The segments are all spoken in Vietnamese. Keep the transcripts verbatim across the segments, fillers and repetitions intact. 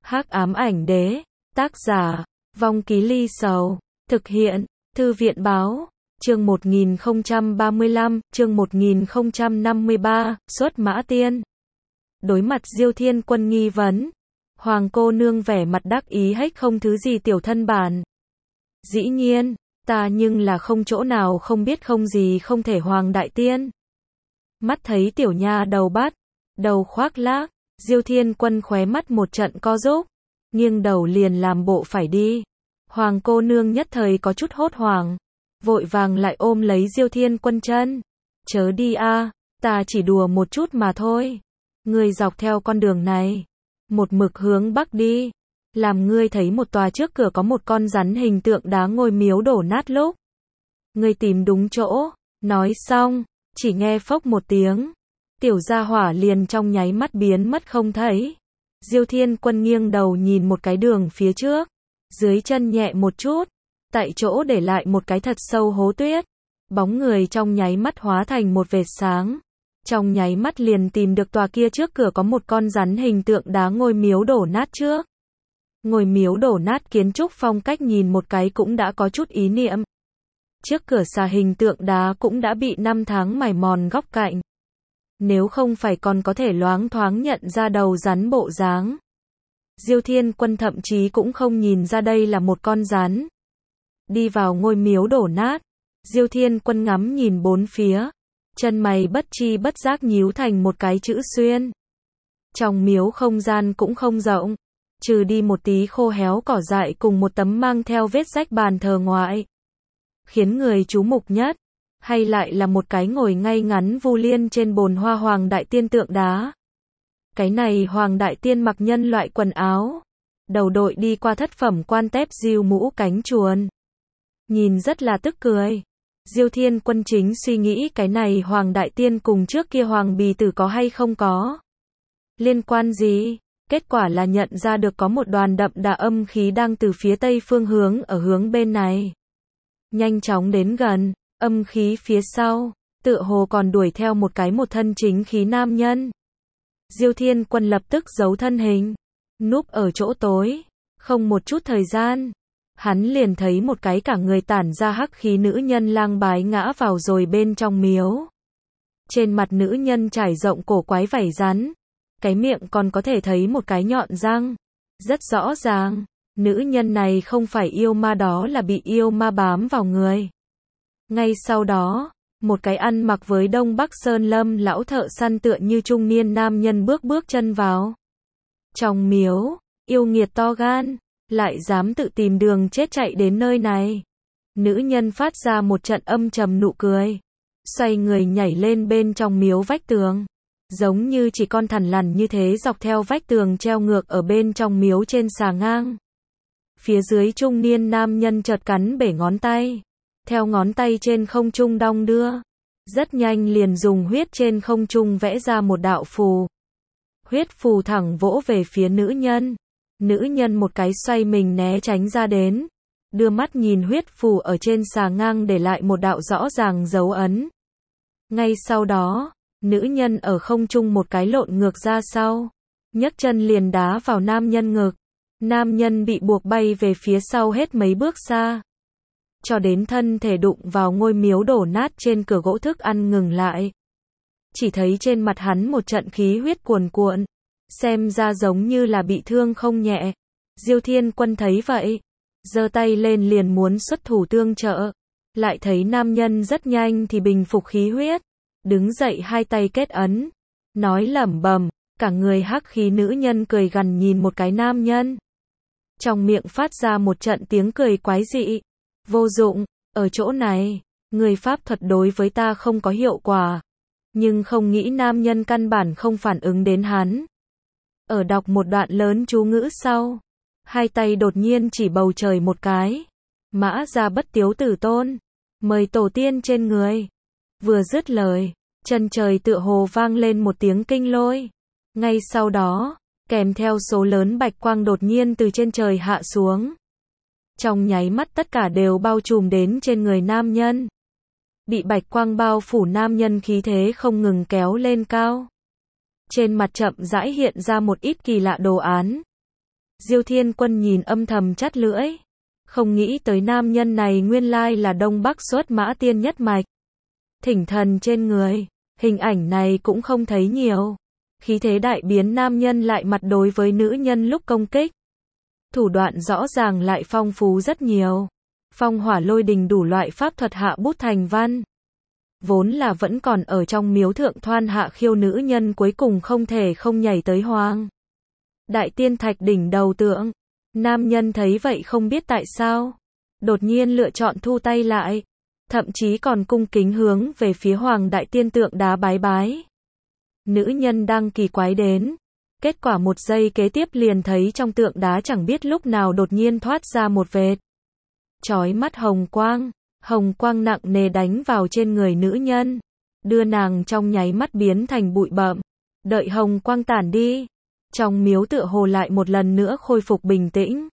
Hắc ám ảnh đế, tác giả, Vong Ký Ly Sầu, thực hiện, Thư viện báo, chương một nghìn không trăm ba mươi lăm, chương một nghìn không trăm năm mươi ba, xuất mã tiên. Đối mặt Diêu Thiên Quân nghi vấn, Hoàng cô nương vẻ mặt đắc ý hết không thứ gì tiểu thân bản. Dĩ nhiên, ta nhưng là không chỗ nào không biết không gì không thể Hoàng đại tiên. Mắt thấy tiểu nha đầu bắt, đầu khoác lác, Diêu Thiên Quân khóe mắt một trận co rúm, nghiêng đầu liền làm bộ phải đi. Hoàng cô nương nhất thời có chút hốt hoảng, vội vàng lại ôm lấy Diêu Thiên Quân chân. Chớ đi a, ta chỉ đùa một chút mà thôi. Ngươi dọc theo con đường này, một mực hướng bắc đi, làm ngươi thấy một tòa trước cửa có một con rắn hình tượng đá ngôi miếu đổ nát lúc. Ngươi tìm đúng chỗ, nói xong, chỉ nghe phốc một tiếng, tiểu gia hỏa liền trong nháy mắt biến mất không thấy. Diêu Thiên Quân nghiêng đầu nhìn một cái đường phía trước, dưới chân nhẹ một chút, tại chỗ để lại một cái thật sâu hố tuyết. Bóng người trong nháy mắt hóa thành một vệt sáng, trong nháy mắt liền tìm được tòa kia trước cửa có một con rắn hình tượng đá ngôi miếu đổ nát trước. Ngôi miếu đổ nát kiến trúc phong cách nhìn một cái cũng đã có chút ý niệm. Trước cửa xà hình tượng đá cũng đã bị năm tháng mài mòn góc cạnh. Nếu không phải còn có thể loáng thoáng nhận ra đầu rắn bộ dáng. Diêu Thiên Quân thậm chí cũng không nhìn ra đây là một con rắn. Đi vào ngôi miếu đổ nát, Diêu Thiên Quân ngắm nhìn bốn phía, chân mày bất chi bất giác nhíu thành một cái chữ xuyên. Trong miếu không gian cũng không rộng, trừ đi một tí khô héo cỏ dại cùng một tấm mang theo vết rách bàn thờ ngoại. Khiến người chú mục nhất, hay lại là một cái ngồi ngay ngắn vu liên trên bồn hoa Hoàng đại tiên tượng đá. Cái này Hoàng đại tiên mặc nhân loại quần áo, đầu đội đi qua thất phẩm quan tép diêu mũ cánh chuồn. Nhìn rất là tức cười. Diêu Thiên Quân chính suy nghĩ cái này Hoàng đại tiên cùng trước kia Hoàng bì tử có hay không có liên quan gì, kết quả là nhận ra được có một đoàn đậm đà âm khí đang từ phía tây phương hướng ở hướng bên này. Nhanh chóng đến gần, âm khí phía sau, tựa hồ còn đuổi theo một cái một thân chính khí nam nhân. Diêu Thiên Quân lập tức giấu thân hình, núp ở chỗ tối, không một chút thời gian. Hắn liền thấy một cái cả người tản ra hắc khí nữ nhân lang bái ngã vào rồi bên trong miếu. Trên mặt nữ nhân trải rộng cổ quái vảy rắn, cái miệng còn có thể thấy một cái nhọn răng. Rất rõ ràng, nữ nhân này không phải yêu ma đó là bị yêu ma bám vào người. Ngay sau đó, một cái ăn mặc với Đông Bắc Sơn Lâm lão thợ săn tựa như trung niên nam nhân bước bước chân vào. Trong miếu, yêu nghiệt to gan, lại dám tự tìm đường chết chạy đến nơi này. Nữ nhân phát ra một trận âm trầm nụ cười, xoay người nhảy lên bên trong miếu vách tường, giống như chỉ con thằn lằn như thế dọc theo vách tường treo ngược ở bên trong miếu trên xà ngang. Phía dưới trung niên nam nhân chợt cắn bể ngón tay, theo ngón tay trên không trung đong đưa, rất nhanh liền dùng huyết trên không trung vẽ ra một đạo phù. Huyết phù thẳng vỗ về phía nữ nhân. Nữ nhân một cái xoay mình né tránh ra đến, đưa mắt nhìn huyết phù ở trên xà ngang để lại một đạo rõ ràng dấu ấn. Ngay sau đó, nữ nhân ở không trung một cái lộn ngược ra sau, nhấc chân liền đá vào nam nhân ngực. Nam nhân bị buộc bay về phía sau hết mấy bước xa, cho đến thân thể đụng vào ngôi miếu đổ nát trên cửa gỗ thức ăn ngừng lại. Chỉ thấy trên mặt hắn một trận khí huyết cuồn cuộn, xem ra giống như là bị thương không nhẹ. Diêu Thiên Quân thấy vậy, giơ tay lên liền muốn xuất thủ tương trợ, lại thấy nam nhân rất nhanh thì bình phục khí huyết, đứng dậy hai tay kết ấn, nói lẩm bẩm, cả người hắc khí nữ nhân cười gằn nhìn một cái nam nhân. Trong miệng phát ra một trận tiếng cười quái dị. Vô dụng, ở chỗ này, người pháp thuật đối với ta không có hiệu quả. Nhưng không nghĩ nam nhân căn bản không phản ứng đến hắn. Ở đọc một đoạn lớn chú ngữ sau, hai tay đột nhiên chỉ bầu trời một cái. Mã ra bất tiếu tử tôn, mời tổ tiên trên người. Vừa dứt lời, chân trời tựa hồ vang lên một tiếng kinh lôi. Ngay sau đó, kèm theo số lớn bạch quang đột nhiên từ trên trời hạ xuống. Trong nháy mắt tất cả đều bao trùm đến trên người nam nhân. Bị bạch quang bao phủ nam nhân khí thế không ngừng kéo lên cao. Trên mặt chậm rãi hiện ra một ít kỳ lạ đồ án. Diêu Thiên Quân nhìn âm thầm chắt lưỡi. Không nghĩ tới nam nhân này nguyên lai là Đông Bắc xuất mã tiên nhất mạch. Thỉnh thần trên người, hình ảnh này cũng không thấy nhiều. Khí thế đại biến nam nhân lại mặt đối với nữ nhân lúc công kích. Thủ đoạn rõ ràng lại phong phú rất nhiều. Phong hỏa lôi đình đủ loại pháp thuật hạ bút thành văn. Vốn là vẫn còn ở trong miếu thượng thoan hạ khiêu nữ nhân cuối cùng không thể không nhảy tới hoàng đại tiên thạch đỉnh đầu tượng. Nam nhân thấy vậy không biết tại sao, đột nhiên lựa chọn thu tay lại, thậm chí còn cung kính hướng về phía hoàng đại tiên tượng đá bái bái. Nữ nhân đang kỳ quái đến, kết quả một giây kế tiếp liền thấy trong tượng đá chẳng biết lúc nào đột nhiên thoát ra một vệt chói mắt hồng quang, hồng quang nặng nề đánh vào trên người nữ nhân, đưa nàng trong nháy mắt biến thành bụi bặm. Đợi hồng quang tản đi, trong miếu tựa hồ lại một lần nữa khôi phục bình tĩnh.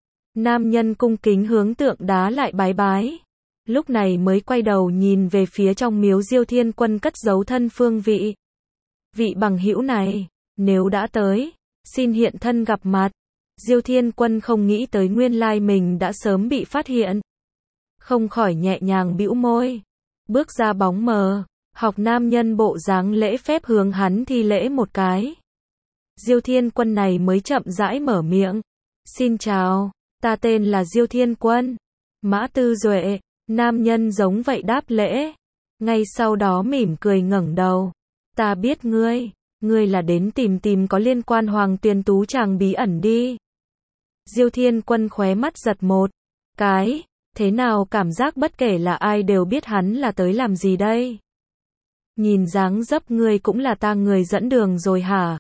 Nam nhân cung kính hướng tượng đá lại bái bái, lúc này mới quay đầu nhìn về phía trong miếu Diêu Thiên Quân cất giấu thân phương vị. Vị bằng hữu này, nếu đã tới, xin hiện thân gặp mặt. Diêu Thiên Quân không nghĩ tới nguyên lai mình đã sớm bị phát hiện, không khỏi nhẹ nhàng bĩu môi, bước ra bóng mờ, học nam nhân bộ dáng lễ phép hướng hắn thi lễ một cái. Diêu Thiên Quân này mới chậm rãi mở miệng, xin chào, ta tên là Diêu Thiên Quân, Mã Tư Duệ. Nam nhân giống vậy đáp lễ, ngay sau đó mỉm cười ngẩng đầu, ta biết ngươi, ngươi là đến tìm tìm có liên quan Hoàng Tuyền Tú chàng bí ẩn đi. Diêu Thiên Quân khóe mắt giật một cái, thế nào cảm giác bất kể là ai đều biết hắn là tới làm gì đây? Nhìn dáng dấp ngươi cũng là ta người dẫn đường rồi hả?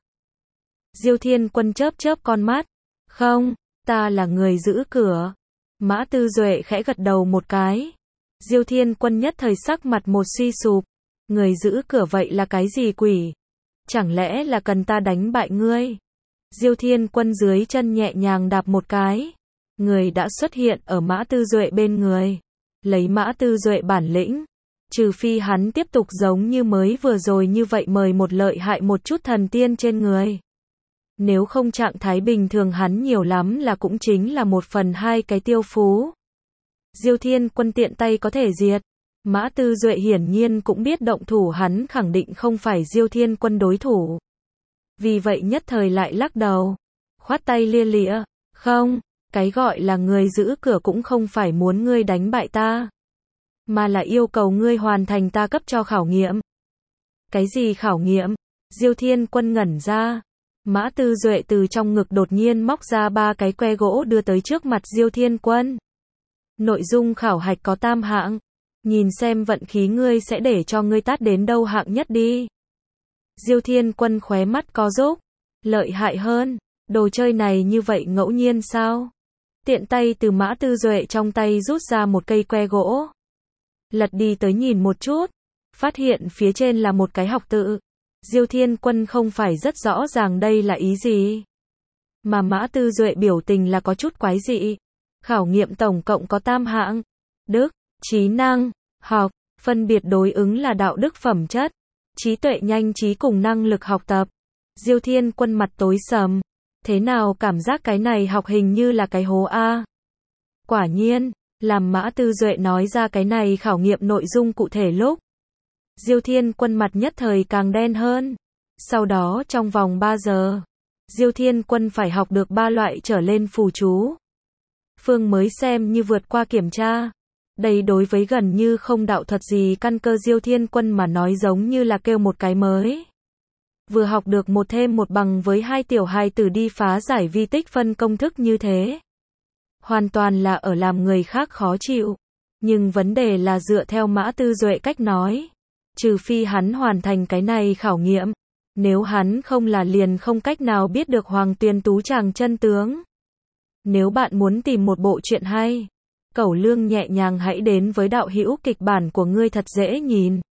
Diêu Thiên Quân chớp chớp con mắt, không, ta là người giữ cửa. Mã Tư Duệ khẽ gật đầu một cái. Diêu Thiên Quân nhất thời sắc mặt một suy sụp, người giữ cửa vậy là cái gì quỷ? Chẳng lẽ là cần ta đánh bại ngươi? Diêu Thiên Quân dưới chân nhẹ nhàng đạp một cái, người đã xuất hiện ở Mã Tư Duệ bên người. Lấy Mã Tư Duệ bản lĩnh, trừ phi hắn tiếp tục giống như mới vừa rồi như vậy mời một lợi hại một chút thần tiên trên người. Nếu không trạng thái bình thường hắn nhiều lắm là cũng chính là một phần hai cái tiêu phú. Diêu Thiên Quân tiện tay có thể diệt. Mã Tư Duệ hiển nhiên cũng biết động thủ hắn khẳng định không phải Diêu Thiên Quân đối thủ. Vì vậy nhất thời lại lắc đầu, khoát tay lia lịa, không, cái gọi là người giữ cửa cũng không phải muốn ngươi đánh bại ta, mà là yêu cầu ngươi hoàn thành ta cấp cho khảo nghiệm. Cái gì khảo nghiệm? Diêu Thiên Quân ngẩn ra. Mã Tư Duệ từ trong ngực đột nhiên móc ra ba cái que gỗ đưa tới trước mặt Diêu Thiên Quân. Nội dung khảo hạch có tam hạng, nhìn xem vận khí ngươi sẽ để cho ngươi tát đến đâu hạng nhất đi. Diêu Thiên Quân khóe mắt co rúm, lợi hại hơn, đồ chơi này như vậy ngẫu nhiên sao? Tiện tay từ Mã Tư Duệ trong tay rút ra một cây que gỗ, lật đi tới nhìn một chút, phát hiện phía trên là một cái học tự. Diêu Thiên Quân không phải rất rõ ràng đây là ý gì, mà Mã Tư Duệ biểu tình là có chút quái dị. Khảo nghiệm tổng cộng có tam hạng, đức, trí năng, học, phân biệt đối ứng là đạo đức phẩm chất, trí tuệ nhanh trí cùng năng lực học tập. Diêu Thiên Quân mặt tối sầm, thế nào cảm giác cái này học hình như là cái hố a. Quả nhiên, làm Mã Tư Duệ nói ra cái này khảo nghiệm nội dung cụ thể lúc, Diêu Thiên Quân mặt nhất thời càng đen hơn. Sau đó trong vòng ba giờ, Diêu Thiên Quân phải học được ba loại trở lên phù chú. Phương mới xem như vượt qua kiểm tra. Đây đối với gần như không đạo thuật gì căn cơ Diêu Thiên Quân mà nói giống như là kêu một cái mới. Vừa học được một thêm một bằng với hai tiểu hài tử đi phá giải vi tích phân công thức như thế. Hoàn toàn là ở làm người khác khó chịu. Nhưng vấn đề là dựa theo Mã Tư Duệ cách nói, trừ phi hắn hoàn thành cái này khảo nghiệm, nếu hắn không là liền không cách nào biết được Hoàng Tuyền Tú chàng chân tướng. Nếu bạn muốn tìm một bộ truyện hay, Cẩu Lương nhẹ nhàng hãy đến với đạo hữu kịch bản của ngươi thật dễ nhìn.